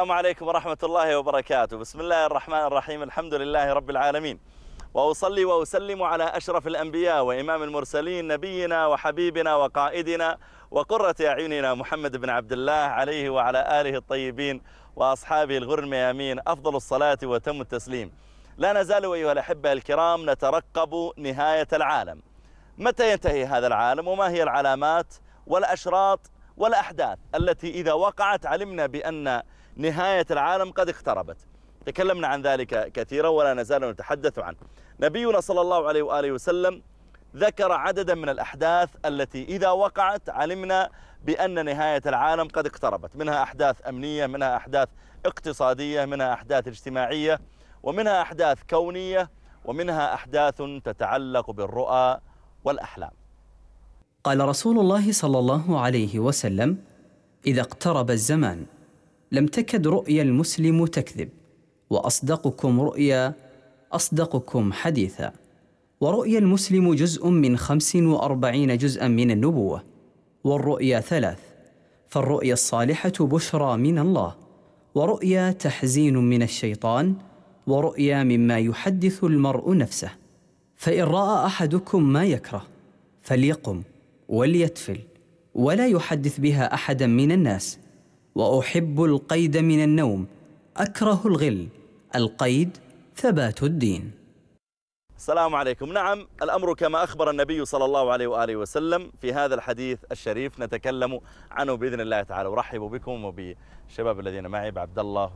السلام عليكم ورحمة الله وبركاته. بسم الله الرحمن الرحيم. الحمد لله رب العالمين، وأصلي وأسلم على أشرف الأنبياء وإمام المرسلين نبينا وحبيبنا وقائدنا وقرة أعيننا محمد بن عبد الله عليه وعلى آله الطيبين وأصحابه الغر الميامين أفضل الصلاة وتم التسليم. لا نزال أيها الأحبة الكرام نترقب نهاية العالم. متى ينتهي هذا العالم؟ وما هي العلامات والأشراط والأحداث التي إذا وقعت علمنا بأن نهاية العالم قد اقتربت؟ تكلمنا عن ذلك كثيرا ولا نزال نتحدث عنه. نبينا صلى الله عليه وآله وسلم ذكر عددا من الأحداث التي إذا وقعت علمنا بأن نهاية العالم قد اقتربت، منها أحداث أمنية، منها أحداث اقتصادية، منها أحداث اجتماعية، ومنها أحداث كونية، ومنها أحداث تتعلق بالرؤى والأحلام. قال رسول الله صلى الله عليه وسلم: إذا اقترب الزمان لم تكد رؤيا المسلم تكذب، وأصدقكم رؤيا أصدقكم حديثا. ورؤيا المسلم جزء من 45 جزءا من النبوة، والرؤيا 3: فالرؤيا الصالحة بشرى من الله، ورؤيا تحزين من الشيطان، ورؤيا مما يحدث المرء نفسه. فإن رأى أحدكم ما يكره فليقم وليتفل ولا يحدث بها أحدا من الناس. وأحب القيد من النوم، أكره الغل، القيد ثبات الدين. السلام عليكم. نعم، الأمر كما أخبر النبي صلى الله عليه وآله وسلم في هذا الحديث الشريف نتكلم عنه بإذن الله تعالى. أرحب بكم وبالشباب الذين معي، بعبد الله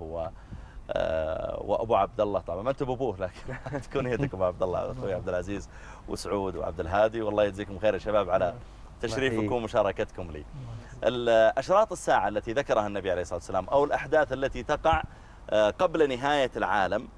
وأبو عبد الله. طبعا ما أنتم أبوه، لكن تكون يدكم عبد الله، أخوي عبد العزيز وسعود وعبد الهادي. والله يجزيكم خير يا شباب على تشريفكم ومشاركتكم لي. أشراط الساعة التي ذكرها النبي عليه الصلاة والسلام أو الأحداث التي تقع قبل نهاية العالم،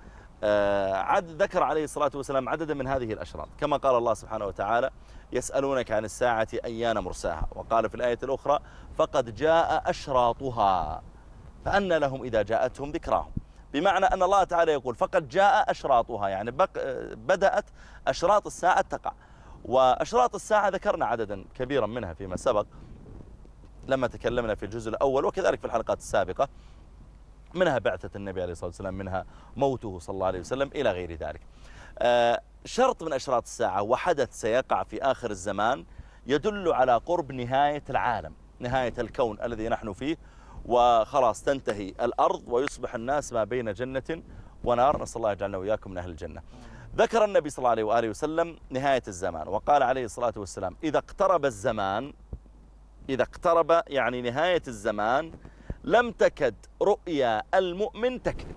ذكر عليه الصلاة والسلام عددا من هذه الأشراط، كما قال الله سبحانه وتعالى: يسألونك عن الساعة أيان مرساها. وقال في الآية الأخرى: فقد جاء أشراطها فأن لهم إذا جاءتهم ذكراهم. بمعنى أن الله تعالى يقول فقد جاء أشراطها، يعني بدأت أشراط الساعة تقع. وأشراط الساعة ذكرنا عددا كبيرا منها فيما سبق لما تكلمنا في الجزء الأول وكذلك في الحلقات السابقة، منها بعثة النبي عليه الصلاة والسلام، منها موته صلى الله عليه وسلم، إلى غير ذلك. شرط من أشراط الساعة وحدث سيقع في آخر الزمان يدل على قرب نهاية العالم، نهاية الكون الذي نحن فيه، وخلاص تنتهي الأرض ويصبح الناس ما بين جنة ونار. نسأل الله يجعلنا وإياكم من أهل الجنة. ذكر النبي صلى الله عليه وآله وسلم نهاية الزمان، وقال عليه الصلاة والسلام: إذا اقترب الزمان، إذا اقترب يعني نهاية الزمان، لم تكد رؤيا المؤمن تكذب.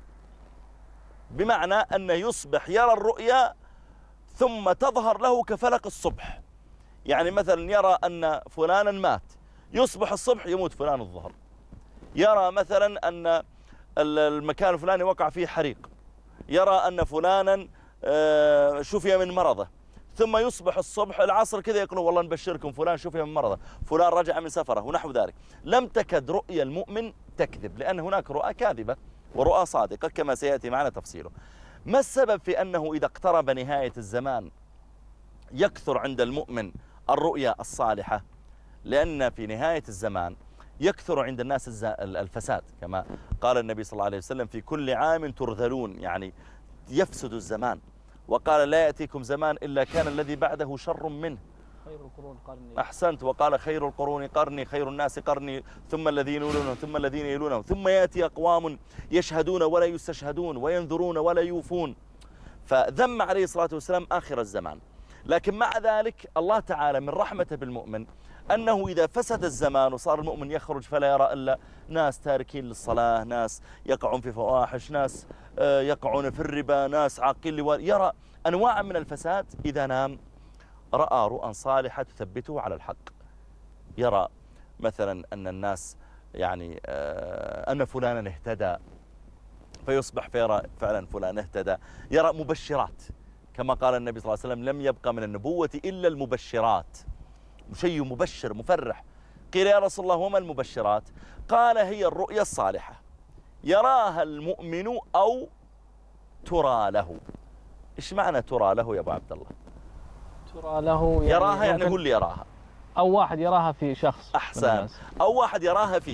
بمعنى أن يصبح يرى الرؤيا ثم تظهر له كفلق الصبح. يعني مثلا يرى أن فلانا مات، يصبح الصبح يموت فلان الظهر. يرى مثلا أن المكان الفلاني وقع فيه حريق، يرى أن فلانا شفي من مرضه، ثم يصبح الصبح العصر كذا يقول والله نبشركم فلان شفي من مرضه، فلان رجع من سفره ونحو ذلك. لم تكد رؤيا المؤمن تكذب، لأن هناك رؤى كاذبة ورؤى صادقة كما سيأتي معنا تفصيله. ما السبب في أنه إذا اقترب نهاية الزمان يكثر عند المؤمن الرؤيا الصالحة؟ لأن في نهاية الزمان يكثر عند الناس الفساد، كما قال النبي صلى الله عليه وسلم: في كل عام ترذلون، يعني يفسد الزمان. وقال: لا يأتيكم زمان إلا كان الذي بعده شر منه. خير القرون قرني. أحسنت. وقال: خير القرون قرني، خير الناس قرني، ثم الذين يلونهم، ثم الذين يلونهم، ثم يأتي أقوام يشهدون ولا يستشهدون وينذرون ولا يوفون. فذم عليه الصلاة والسلام آخر الزمان. لكن مع ذلك الله تعالى من رحمته بالمؤمن أنه إذا فسد الزمان وصار المؤمن يخرج فلا يرى إلا ناس تاركين للصلاة، ناس يقعون في فواحش، ناس يقعون في الربا، ناس عاقين يرى أنواع من الفساد. إذا نام رأى رؤى صالحة تثبته على الحق. يرى مثلا أن الناس يعني أن فلانا اهتدى فيصبح فيرى فعلا فلان اهتدى. يرى مبشرات، كما قال النبي صلى الله عليه وسلم: لم يبقى من النبوة إلا المبشرات. شيء مبشر مفرح. قيل: يا رسول الله وما المبشرات؟ قال: هي الرؤيا الصالحة يراها المؤمن أو ترى له. إيش معنى ترى له يا أبو عبد الله؟ ترى له يعني يراها يعني هو اللي يراها، أو واحد يراها في شخص. أحسن، أو واحد يراها فيه.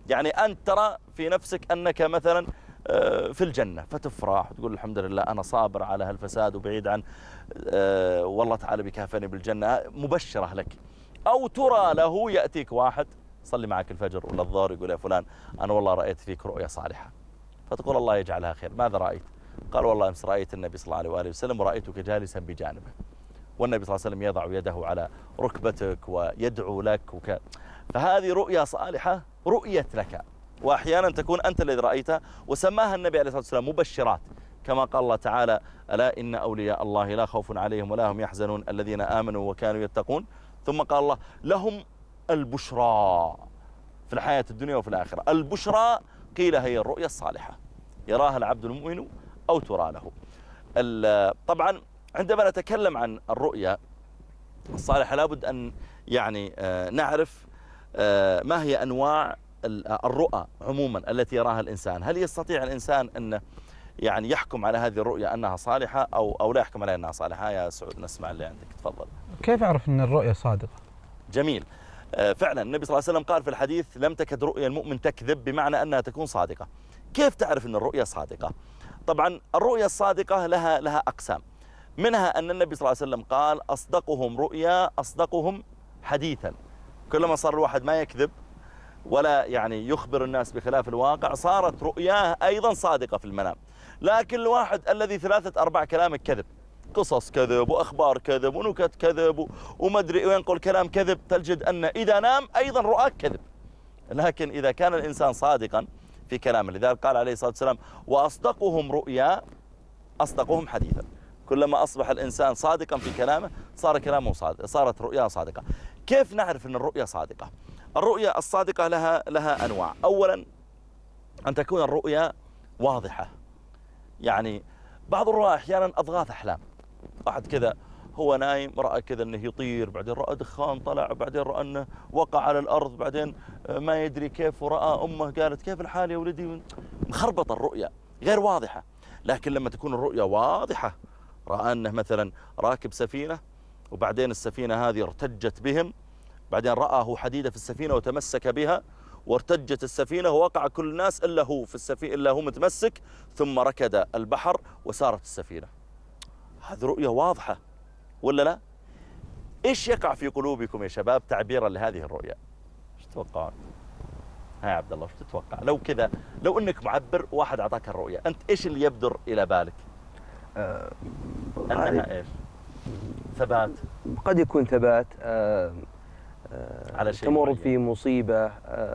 يعني أنت ترى في نفسك أنك مثلا في الجنة فتفرح وتقول الحمد لله أنا صابر على هالفساد وبعيد عن والله تعالى بكافني بالجنة، مبشرة لك. أو ترى له يأتيك واحد صلي معك الفجر ولا الظهر يقول يا فلان أنا والله رأيت فيك رؤيا صالحة، فتقول الله يجعلها خير، ماذا رأيت؟ قال والله أمس رأيت النبي صلى الله عليه وآله وسلم ورأيتك جالسا بجانبه، والنبي صلى الله عليه وسلم يضع يده على ركبتك ويدعو لك فهذه رؤيا صالحة رؤيت لك، وأحيانا تكون أنت الذي رأيتها، وسماها النبي عليه الصلاة والسلام مبشرات، كما قال الله تعالى ألا إن أولياء الله لا خوف عليهم ولا هم يحزنون الذين آمنوا وكانوا يتقون. ثم قال الله لهم البشرى في الحياة الدنيا وفي الآخرة. البشرى قيل هي الرؤيا الصالحة يراها العبد المؤمن أو ترى له. طبعا عندما نتكلم عن الرؤيا الصالحة لابد أن يعني نعرف ما هي أنواع الرؤى عموما التي يراها الإنسان. هل يستطيع الإنسان أن يعني يحكم على هذه الرؤيا أنها صالحة أو لا يحكم عليها أنها صالحة؟ يا سعود نسمع اللي عندك، تفضل. كيف أعرف أن الرؤيا صادقة؟ جميل. فعلا النبي صلى الله عليه وسلم قال في الحديث لم تكد رؤيا المؤمن تكذب، بمعنى أنها تكون صادقة. كيف تعرف أن الرؤيا صادقة؟ طبعا الرؤيا الصادقة لها أقسام، منها أن النبي صلى الله عليه وسلم قال أصدقهم رؤيا أصدقهم حديثا. كلما صار الواحد ما يكذب ولا يعني يخبر الناس بخلاف الواقع صارت رؤياه أيضا صادقة في المنام. لكن الواحد الذي 3-4 كلامك كذب، قصص كذب وأخبار كذب ونكت كذب ومدري وينقل كلام كذب، تجد أن إذا نام أيضا رؤاك كذب. لكن إذا كان الإنسان صادقا في كلامه، لذلك قال عليه الصلاة والسلام وأصدقهم رؤيا أصدقهم حديثا. كلما أصبح الإنسان صادقا في كلامه صار كلامه صادق، صارت رؤيا صادقة. كيف نعرف أن الرؤيا صادقة؟ الرؤيا الصادقة لها أنواع. أولا أن تكون الرؤيا واضحة، يعني بعض الرؤى أحيانا أضغاث أحلام، واحد كذا هو نايم رأى كذا أنه يطير، بعدين رأى دخان طلع، بعدين رأى أنه وقع على الأرض، بعدين ما يدري كيف، ورأى أمه قالت كيف الحال يا ولدي، مخربط الرؤيا غير واضحة. لكن لما تكون الرؤيا واضحة، رأى أنه مثلا راكب سفينة وبعدين السفينة هذه ارتجت بهم، بعدين رآه حديدة في السفينة وتمسك بها وارتجت السفينة ووقع كل الناس إلا هو في السفينة إلا هو متمسك، ثم ركد البحر وسارت السفينة. هذه رؤية واضحة ولا لا؟ إيش يقع في قلوبكم يا شباب تعبيرا لهذه الرؤية؟ إيش تتوقعون؟ ها يا عبد الله إيش تتوقع لو كذا، لو إنك معبر واحد أعطاك الرؤية، أنت إيش اللي يبدر إلى بالك؟ أنها إيش؟ ثبات، قد يكون ثبات على شيء تمر معين. في مصيبة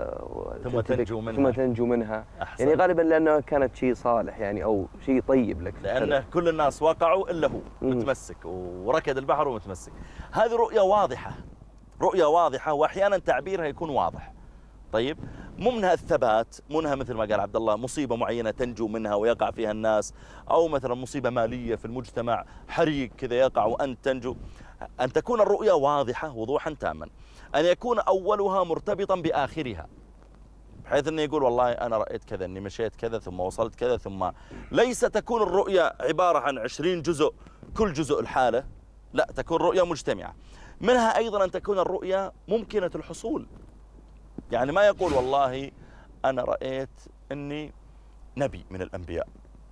ثم تنجو منها. أحسن. يعني غالبا لأنها كانت شيء صالح يعني أو شيء طيب لك، لأن كل الناس وقعوا إلا هو متمسك وركد البحر ومتمسك. هذه رؤية واضحة، رؤية واضحة، وأحيانا تعبيرها يكون واضح. طيب منها الثبات، منها مثل ما قال عبد الله مصيبة معينة تنجو منها ويقع فيها الناس، أو مثلا مصيبة مالية في المجتمع، حريق كذا يقع وأنت تنجو. أن تكون الرؤية واضحة وضوحا تاما، أن يكون أولها مرتبطا بآخرها، بحيث أنه يقول والله أنا رأيت كذا، أني مشيت كذا ثم وصلت كذا، ثم ليس تكون الرؤية عبارة عن 20 جزء كل جزء الحالة، لا، تكون رؤية مجتمعة. منها أيضا أن تكون الرؤية ممكنة الحصول، يعني ما يقول والله أنا رأيت أني نبي من الأنبياء،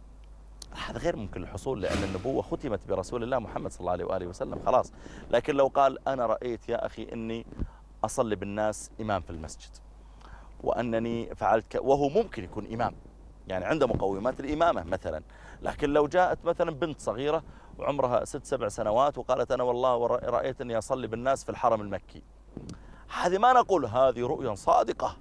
هذا غير ممكن الحصول، لأن النبوة ختمت برسول الله محمد صلى الله عليه وآله وسلم خلاص. لكن لو قال أنا رأيت يا أخي أني أصلي بالناس إمام في المسجد، وأنني فعلت وهو ممكن يكون إمام، يعني عنده مقومات الإمامة مثلا. لكن لو جاءت مثلا بنت صغيرة وعمرها 6-7 سنوات وقالت أنا والله رأيت أني أصلي بالناس في الحرم المكي، هذه ما نقول هذه رؤيا صادقة.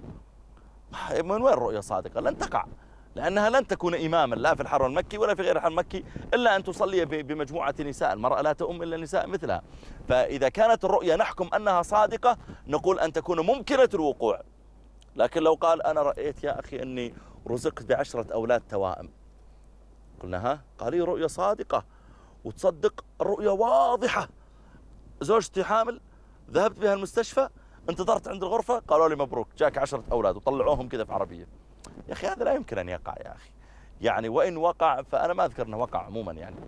من وين رؤيا صادقة؟ لن تقع، لأنها لن تكون إماما لا في الحرم المكي ولا في غير الحرم المكي، إلا أن تصلي بمجموعة نساء، المرأة لا تؤم إلا نساء مثلها. فإذا كانت الرؤيا نحكم أنها صادقة نقول أن تكون ممكنة الوقوع. لكن لو قال أنا رأيت يا أخي أني رزقت ب10 أولاد توائم، قلنا ها؟ قال لي رؤيا صادقة وتصدق الرؤيا واضحة. زوجتي حامل، ذهبت بها المستشفى، انتظرت عند الغرفة قالوا لي مبروك جاك 10 أولاد، وطلعوهم كذا في عربية. يا أخي هذا لا يمكن أن يقع يا أخي، يعني وإن وقع فأنا ما أذكر أنه وقع عموما، يعني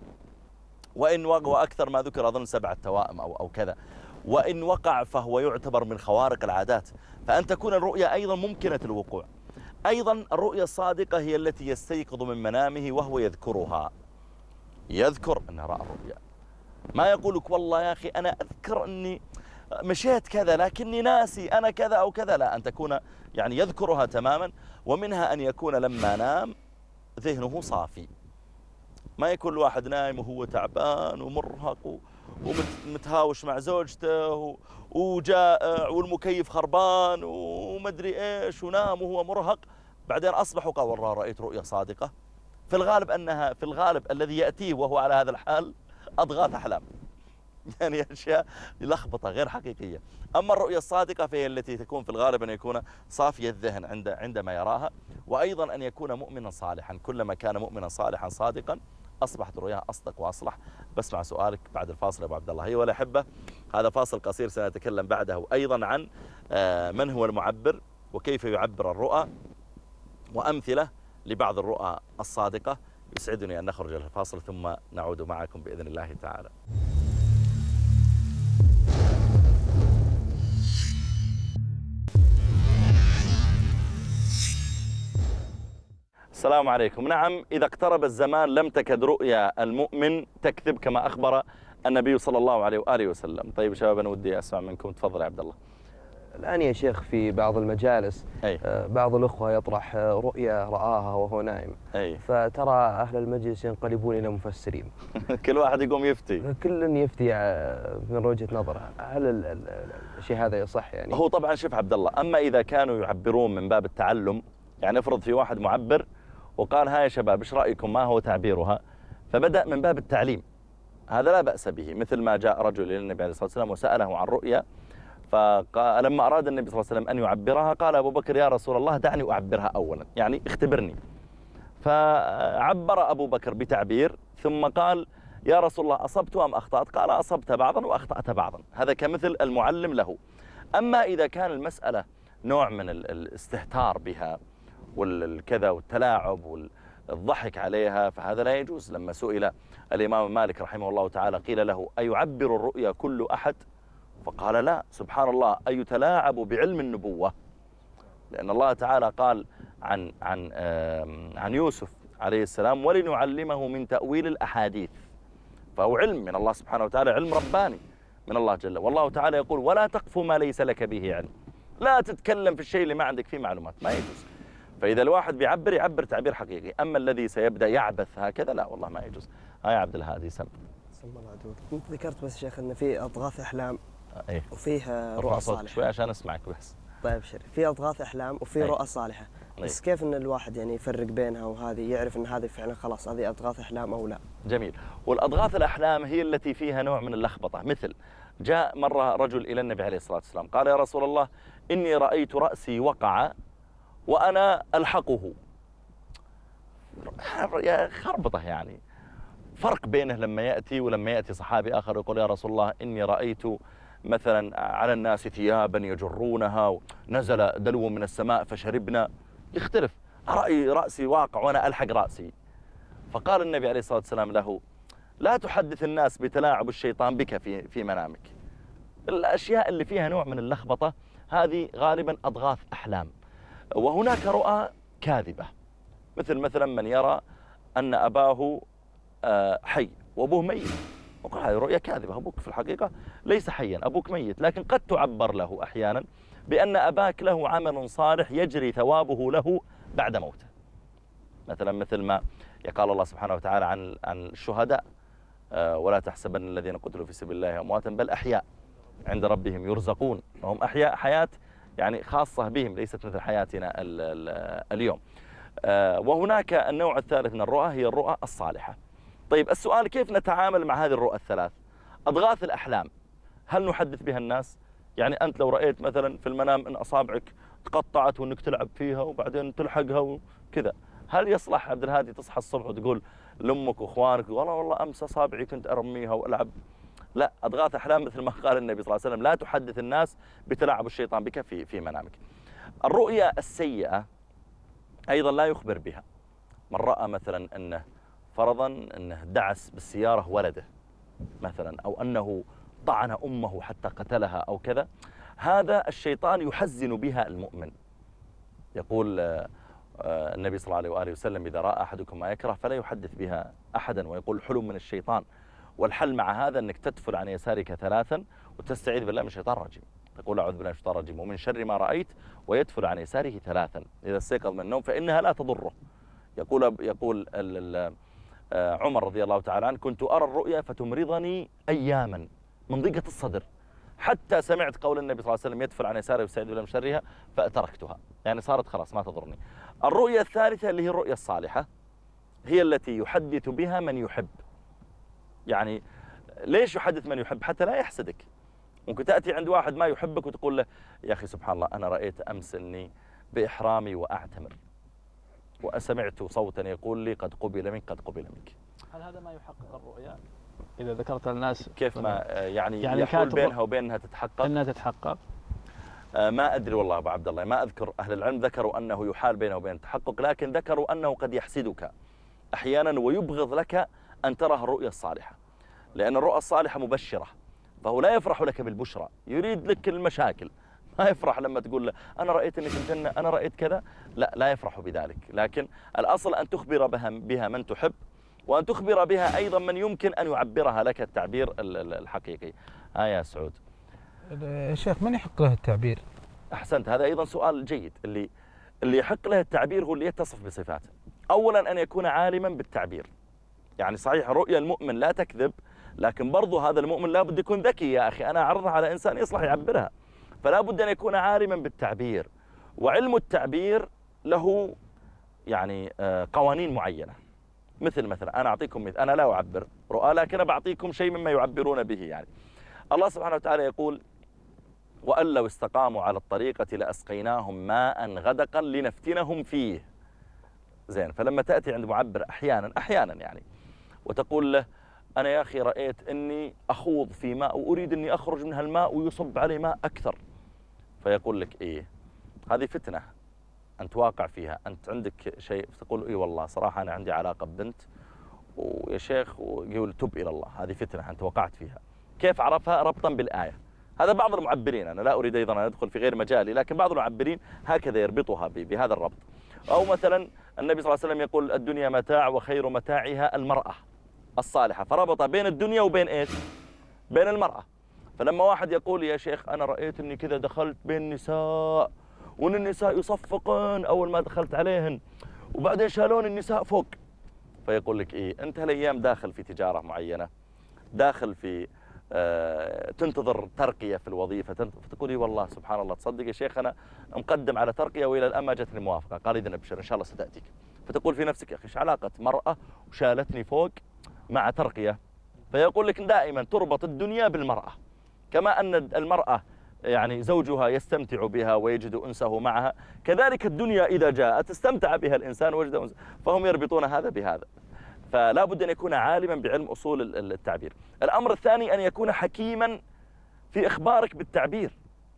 وإن وقع أكثر ما ذكر أظن 7 توائم أو كذا، وإن وقع فهو يعتبر من خوارق العادات. فأن تكون الرؤيا أيضا ممكنة الوقوع. أيضا الرؤيا الصادقة هي التي يستيقظ من منامه وهو يذكرها، يذكر أنه رأى الرؤيا، ما يقول لك والله يا أخي أنا أذكر أني مشيت كذا لكني ناسي أنا كذا أو كذا، لا، أن تكون يعني يذكرها تماما. ومنها أن يكون لما نام ذهنه صافي، ما يكون الواحد نايم وهو تعبان ومرهق ومتهاوش مع زوجته وجائع والمكيف خربان ومدري إيش، ونام وهو مرهق، بعدين أصبح وقال والله رأيت رؤيا صادقة. في الغالب الذي يأتيه وهو على هذا الحال أضغاث أحلام، يعني أشياء لخبطة غير حقيقية. أما الرؤيا الصادقة فهي التي تكون في الغالب أن يكون صافي الذهن عندما يراها، وأيضا أن يكون مؤمنا صالحا. كلما كان مؤمنا صالحا صادقا أصبحت رؤياه أصدق وأصلح. بسمع سؤالك بعد الفاصل يا أبو عبد الله. أيها الأحبة، هذا فاصل قصير سنتكلم بعده أيضا عن من هو المعبر وكيف يعبر الرؤى وأمثلة لبعض الرؤى الصادقة. يسعدني أن نخرج إلى الفاصل ثم نعود معكم بإذن الله تعالى. السلام عليكم. نعم، إذا اقترب الزمان لم تكد رؤيا المؤمن تكذب كما أخبر النبي صلى الله عليه وآله وسلم. طيب شباب، أنا ودي أسمع منكم، تفضل يا عبد الله. الآن يا شيخ في بعض المجالس بعض الأخوة يطرح رؤيا رآها وهو نائم، فترى أهل المجلس ينقلبون إلى مفسرين. كل واحد يقوم يفتي، كل يفتي من وجهة نظره. هل الشيء هذا يصح يعني؟ هو طبعا شوف عبد الله، أما إذا كانوا يعبرون من باب التعلم، يعني افرض في واحد معبر وقال ها يا شباب ايش رأيكم ما هو تعبيرها، فبدأ من باب التعليم، هذا لا بأس به. مثل ما جاء رجل إلى النبي عليه الصلاة والسلام وسأله عن رؤيا، فلما أراد النبي صلى الله عليه وسلم أن يعبرها قال أبو بكر يا رسول الله دعني أعبرها أولا، يعني اختبرني. فعبر أبو بكر بتعبير ثم قال يا رسول الله أصبت أم أخطأت؟ قال أصبت بعضا وأخطأت بعضا. هذا كمثل المعلم له. أما إذا كان المسألة نوع من الاستهتار بها والكذا والتلاعب والضحك عليها فهذا لا يجوز. لما سئل الإمام مالك رحمه الله تعالى قيل له أيعبر الرؤيا كل أحد؟ فقال لا، سبحان الله، أيتلاعب بعلم النبوة؟ لأن الله تعالى قال عن يوسف عليه السلام ولنعلمه من تأويل الأحاديث، فهو علم من الله سبحانه وتعالى، علم رباني من الله جل. والله تعالى يقول ولا تقف ما ليس لك به علم، لا تتكلم في الشيء اللي ما عندك فيه معلومات، ما يجوز. فإذا الواحد يعبر تعبير حقيقي. أما الذي سيبدأ يعبث هكذا لا والله ما يجوز. يا عبد الهادي سم. كنت ذكرت بس شيخ أن في أضغاث أحلام أيه. وفيه رؤى صالحة. شوي عشان أسمعك بس. طيب شريف، في أضغاث أحلام وفي رؤى صالحة، بس كيف أن الواحد يعني يفرق بينها وهذه، يعرف أن هذه فعلا خلاص هذه أضغاث أحلام أو لا؟ جميل. والأضغاث الأحلام هي التي فيها نوع من اللخبطة. مثل جاء مرة رجل إلى النبي عليه الصلاة والسلام قال يا رسول الله إني رأيت رأسي وقع وأنا ألحقه. يا خربطة، يعني فرق بينه لما يأتي ولما يأتي صحابي آخر يقول يا رسول الله إني رأيت مثلا على الناس ثيابا يجرونها ونزل دلو من السماء فشربنا، يختلف. رأسي واقع وأنا ألحق رأسي. فقال النبي عليه الصلاة والسلام له لا تحدث الناس بتلاعب الشيطان بك في منامك. الأشياء اللي فيها نوع من اللخبطة هذه غالبا أضغاث أحلام. وهناك رؤى كاذبة، مثلا من يرى أن أباه حي وأبوه ميت، وقال هذه رؤيا كاذبة، أبوك في الحقيقة ليس حيا، أبوك ميت. لكن قد تعبر له أحيانا بأن أباك له عمل صالح يجري ثوابه له بعد موته. مثل ما يقال الله سبحانه وتعالى عن الشهداء ولا تحسبن الذين قتلوا في سبيل الله أمواتا بل أحياء عند ربهم يرزقون. وهم أحياء، حياة يعني خاصة بهم، ليست مثل حياتنا اليوم. وهناك النوع الثالث من الرؤى هي الرؤى الصالحة. طيب السؤال كيف نتعامل مع هذه الرؤى الثلاث؟ أضغاث الأحلام هل نحدث بها الناس؟ يعني أنت لو رأيت مثلا في المنام أن أصابعك تقطعت وأنك تلعب فيها وبعدين تلحقها وكذا، هل يصلح عبد الهادي تصحى الصبح وتقول لأمك وإخوانك والله أمس أصابعي كنت أرميها وألعب؟ لا، أضغاث أحلام مثل ما قال النبي صلى الله عليه وسلم لا تحدث الناس بتلاعب الشيطان بك في منامك. الرؤيا السيئة أيضا لا يخبر بها. من رأى مثلا أنه فرضا أنه دعس بالسيارة ولده مثلا، أو أنه طعن أمه حتى قتلها أو كذا، هذا الشيطان يحزن بها المؤمن، يقول النبي صلى الله عليه وآله وسلم إذا رأى أحدكم ما يكره فلا يحدث بها أحدا، ويقول حلم من الشيطان. والحل مع هذا أنك تدفل عن يسارك 3 وتستعيذ بالله من الشيطان الرجيم، تقول أعوذ بالله من الشيطان الرجيم ومن شر ما رأيت، ويدفل عن يساره 3 إذا استيقظ من النوم فإنها لا تضره. يقول عمر رضي الله تعالى عنه: كنت أرى الرؤيا فتمرضني أياما من ضيقة الصدر حتى سمعت قول النبي صلى الله عليه وسلم يدفل عن يساره ويستعيذ بالله من شرها فتركتها، يعني صارت خلاص ما تضرني. الرؤيا الثالثة اللي هي الرؤيا الصالحة هي التي يحدث بها من يحب. يعني ليش يحدث من يحب؟ حتى لا يحسدك. ممكن تأتي عند واحد ما يحبك وتقول له: يا أخي سبحان الله أنا رأيت أمس أني بإحرامي وأعتمر وأسمعت صوتا يقول لي قد قبل منك قد قبل منك. هل هذا ما يحقق الرؤيا إذا ذكرت الناس؟ كيف ما يعني يحول بينها وبينها تتحقق؟ أنها تتحقق؟ ما أدري والله أبو عبد الله، ما أذكر. أهل العلم ذكروا أنه يحال بينه وبين التحقق، لكن ذكروا أنه قد يحسدك أحيانا ويبغض لك أن ترى الرؤيا الصالحة، لأن الرؤيا الصالحة مبشرة، فهو لا يفرح لك بالبشرى، يريد لك المشاكل. ما يفرح لما تقول له أنا رأيت أنك في الجنة، أنا رأيت كذا، لا يفرح بذلك. لكن الأصل أن تخبر بها من تحب، وأن تخبر بها أيضا من يمكن أن يعبرها لك التعبير الحقيقي. يا سعود شيخ، من يحق له التعبير؟ أحسنت، هذا أيضا سؤال جيد. اللي يحق له التعبير هو اللي يتصف بصفاته. أولا أن يكون عالما بالتعبير، يعني صحيح رؤيا المؤمن لا تكذب، لكن برضو هذا المؤمن لا بد يكون ذكي. يا أخي أنا أعرضها على إنسان يصلح يعبرها، فلا بد أن يكون عالما بالتعبير. وعلم التعبير له يعني قوانين معينة. مثلا أنا أعطيكم مثل، أنا لا أعبر رؤى لكن بعطيكم شيء مما يعبرون به. يعني الله سبحانه وتعالى يقول: وأن لو استقاموا على الطريقة لأسقيناهم ماء غدقا لنفتنهم فيه. زين، فلما تأتي عند معبر أحيانا يعني وتقول له: أنا يا أخي رأيت أني أخوض في ماء وأريد أني أخرج من هالماء ويصب علي ماء أكثر، فيقول لك: إيه هذه فتنة أنت واقع فيها، أنت عندك شيء. فتقول: إيه والله صراحة أنا عندي علاقة ببنت ويا شيخ، ويقول: تب إلى الله، هذه فتنة أنت وقعت فيها. كيف عرفها؟ ربطا بالآية. هذا بعض المعبرين، أنا لا أريد أيضا أن أدخل في غير مجالي، لكن بعض المعبرين هكذا يربطها بهذا الربط. أو مثلا النبي صلى الله عليه وسلم يقول: الدنيا متاع وخير متاعها المرأة الصالحة، فربط بين الدنيا وبين إيش؟ بين المرأة. فلما واحد يقول: يا شيخ أنا رأيت أني كذا دخلت بين نساء وأن النساء يصفقن أول ما دخلت عليهن وبعدين شالون النساء فوق، فيقول لك: إيه أنت هالأيام داخل في تجارة معينة، داخل في تنتظر ترقية في الوظيفة، فتقولي: والله سبحان الله تصدق يا شيخ أنا مقدم على ترقية وإلى الآن ما جتني موافقة. قال: إذن أبشر إن شاء الله ستأتيك. فتقول في نفسك: يا أخي إيش علاقة مرأة وشالتني فوق مع ترقية؟ فيقول لك: دائما تربط الدنيا بالمرأة، كما أن المرأة يعني زوجها يستمتع بها ويجد أنسه معها، كذلك الدنيا إذا جاءت استمتع بها الإنسان وجد أنسه، فهم يربطون هذا بهذا. فلا بد أن يكون عالما بعلم أصول التعبير. الأمر الثاني أن يكون حكيما في إخبارك بالتعبير.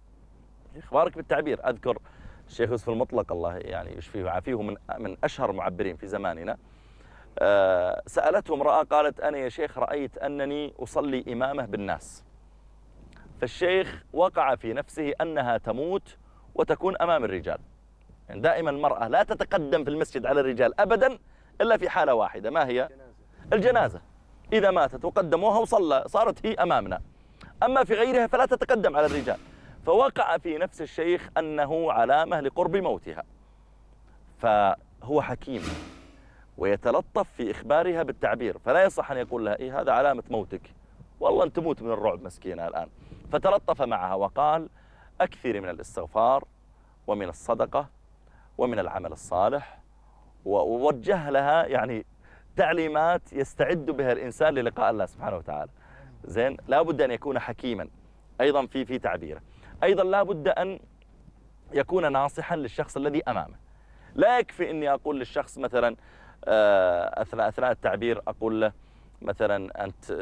أذكر الشيخ يوسف المطلق الله يعني يشفيه ويعافيه من أشهر المعبرين في زماننا، سألته امرأة قالت: أنا يا شيخ رأيت أنني أصلي إمامة بالناس. فالشيخ وقع في نفسه أنها تموت وتكون أمام الرجال. يعني دائما المرأة لا تتقدم في المسجد على الرجال أبدا إلا في حالة واحدة، ما هي؟ الجنازة. إذا ماتت وقدموها وصلى صارت هي أمامنا، أما في غيرها فلا تتقدم على الرجال. فوقع في نفس الشيخ أنه علامة لقرب موتها، فهو حكيم ويتلطف في إخبارها بالتعبير، فلا يصح أن يقول لها: إيه هذا علامة موتك، والله أن تموت من الرعب مسكينة الآن. فتلطف معها وقال: أكثر من الاستغفار ومن الصدقة ومن العمل الصالح، ووجه لها يعني تعليمات يستعد بها الإنسان للقاء الله سبحانه وتعالى. زين، لا بد أن يكون حكيما أيضا في تعبيره. أيضا لا بد أن يكون ناصحا للشخص الذي أمامه. لا يكفي أني أقول للشخص مثلا أثناء التعبير أقول له مثلا: أنت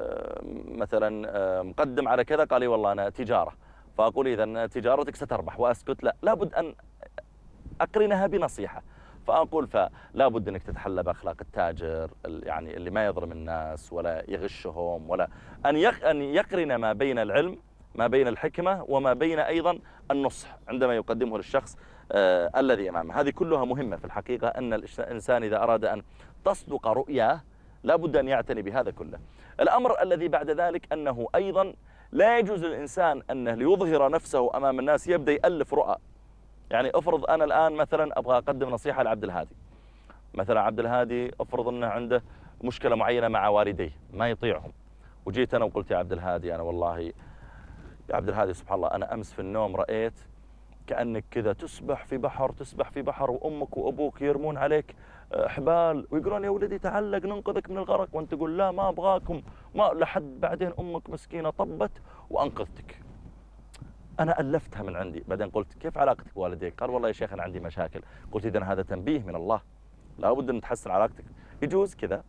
مثلا مقدم على كذا، قال لي: والله أنا تجارة، فأقول: إذن تجارتك ستربح، وأسكت. لا بد أن أقرنها بنصيحة، فأقول: فلا بد أنك تتحلى بأخلاق التاجر، يعني اللي ما يظلم الناس ولا يغشهم، ولا أن يقرن ما بين العلم، ما بين الحكمة، وما بين أيضا النصح عندما يقدمه للشخص الذي أمامه. هذه كلها مهمة في الحقيقة، أن الإنسان إذا أراد أن تصدق رؤياه لا بد أن يعتني بهذا كله. الأمر الذي بعد ذلك أنه أيضا لا يجوز للإنسان أنه ليظهر نفسه أمام الناس يبدأ يألف رؤى. يعني أفرض أنا الآن مثلا أبغى أقدم نصيحة لعبد الهادي، مثلا عبد الهادي أفرض أنه عنده مشكلة معينة مع والديه ما يطيعهم، وجيت أنا وقلت يا عبد الهادي أنا والله يا عبد الهادي سبحان الله أنا أمس في النوم رأيت كأنك كذا تسبح في بحر وأمك وأبوك يرمون عليك حبال ويقولون يا ولدي تعلق ننقذك من الغرق، وأنت تقول لا ما أبغاكم، ما لحد بعدين أمك مسكينة طبت وأنقذتك. أنا ألفتها من عندي، بعدين قلت كيف علاقتك بوالديك؟ قال والله يا شيخ أنا عندي مشاكل. قلت إذن هذا تنبيه من الله، لا بد أن تحسن علاقتك. يجوز كذا؟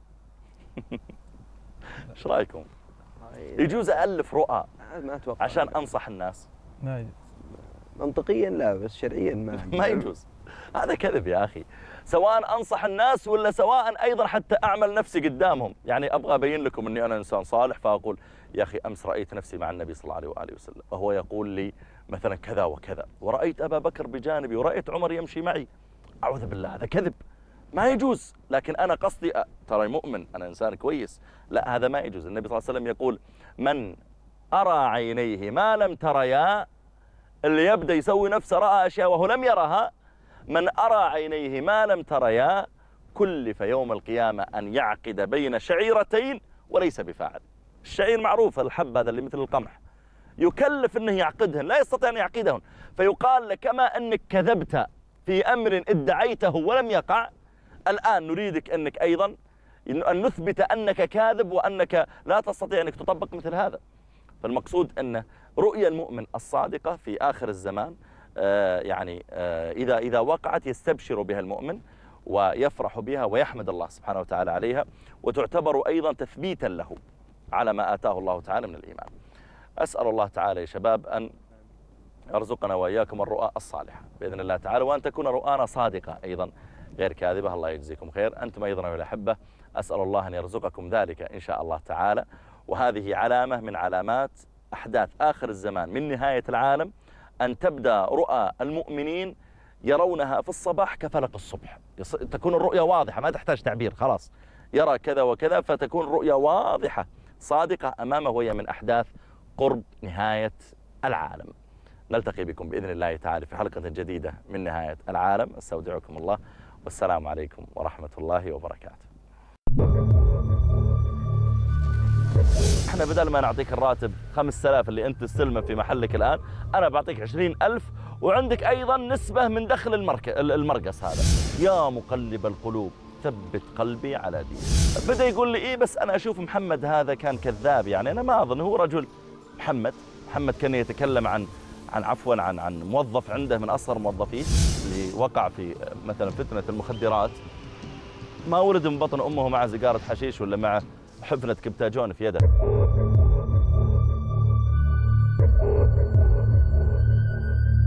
إيش رأيكم؟ يجوز ألف رؤى ما أتوقع عشان أنصح الناس؟ ما يجوز. منطقيا لا، بس شرعيا ما يجوز. هذا كذب يا أخي، سواء أنصح الناس ولا سواء أيضا حتى أعمل نفسي قدامهم. يعني أبغى أبين لكم أني أنا إنسان صالح، فأقول يا أخي أمس رأيت نفسي مع النبي صلى الله عليه وآله وسلم وهو يقول لي مثلا كذا وكذا، ورأيت أبا بكر بجانبي، ورأيت عمر يمشي معي. أعوذ بالله، هذا كذب ما يجوز. لكن أنا قصدي ترى مؤمن، أنا إنسان كويس، لا هذا ما يجوز. النبي صلى الله عليه وسلم يقول من أرى عينيه ما لم تريا، اللي يبدأ يسوي نفسه رأى أشياء وهو لم يرها، من أرى عينيه ما لم تريا كلف يوم القيامة أن يعقد بين شعيرتين وليس بفاعل. الشعير معروف، الحب هذا اللي مثل القمح، يكلف أنه يعقدهن، لا يستطيع أن يعقدهن، فيقال له كما أنك كذبت في أمر ادعيته ولم يقع، الآن نريدك أنك أيضا أن نثبت أنك كاذب وأنك لا تستطيع أنك تطبق مثل هذا. فالمقصود أن رؤيا المؤمن الصادقة في آخر الزمان إذا وقعت يستبشر بها المؤمن ويفرح بها ويحمد الله سبحانه وتعالى عليها، وتعتبر أيضا تثبيتا له على ما آتاه الله تعالى من الإيمان. أسأل الله تعالى يا شباب أن يرزقنا وإياكم الرؤى الصالحة بإذن الله تعالى، وأن تكون رؤانا صادقة أيضا غير كاذبة. الله يجزيكم خير. أنتم أيضا يا الأحبة أسأل الله أن يرزقكم ذلك إن شاء الله تعالى. وهذه علامة من علامات أحداث آخر الزمان من نهاية العالم، أن تبدأ رؤى المؤمنين يرونها في الصباح كفلق الصبح، تكون الرؤيا واضحة ما تحتاج تعبير، خلاص يرى كذا وكذا، فتكون رؤيا واضحة صادقة أمامه، وهي من أحداث قرب نهاية العالم. نلتقي بكم بإذن الله تعالى في حلقة جديدة من نهاية العالم. استودعكم الله والسلام عليكم ورحمة الله وبركاته. احنا بدل ما نعطيك الراتب 5000 اللي انت تستلمه في محلك الآن، انا بعطيك 20,000 وعندك ايضا نسبة من دخل المرقص هذا. يا مقلب القلوب ثبت قلبي على دينك. بدأ يقول لي ايه بس انا اشوف محمد هذا كان كذاب، يعني انا ما اظن هو رجل. محمد كان يتكلم عن موظف عنده من اصغر موظفيه اللي وقع في مثلا فتنة المخدرات، ما ولد من بطن امه مع سيجارة حشيش ولا مع حفنة كبتاجون في يده.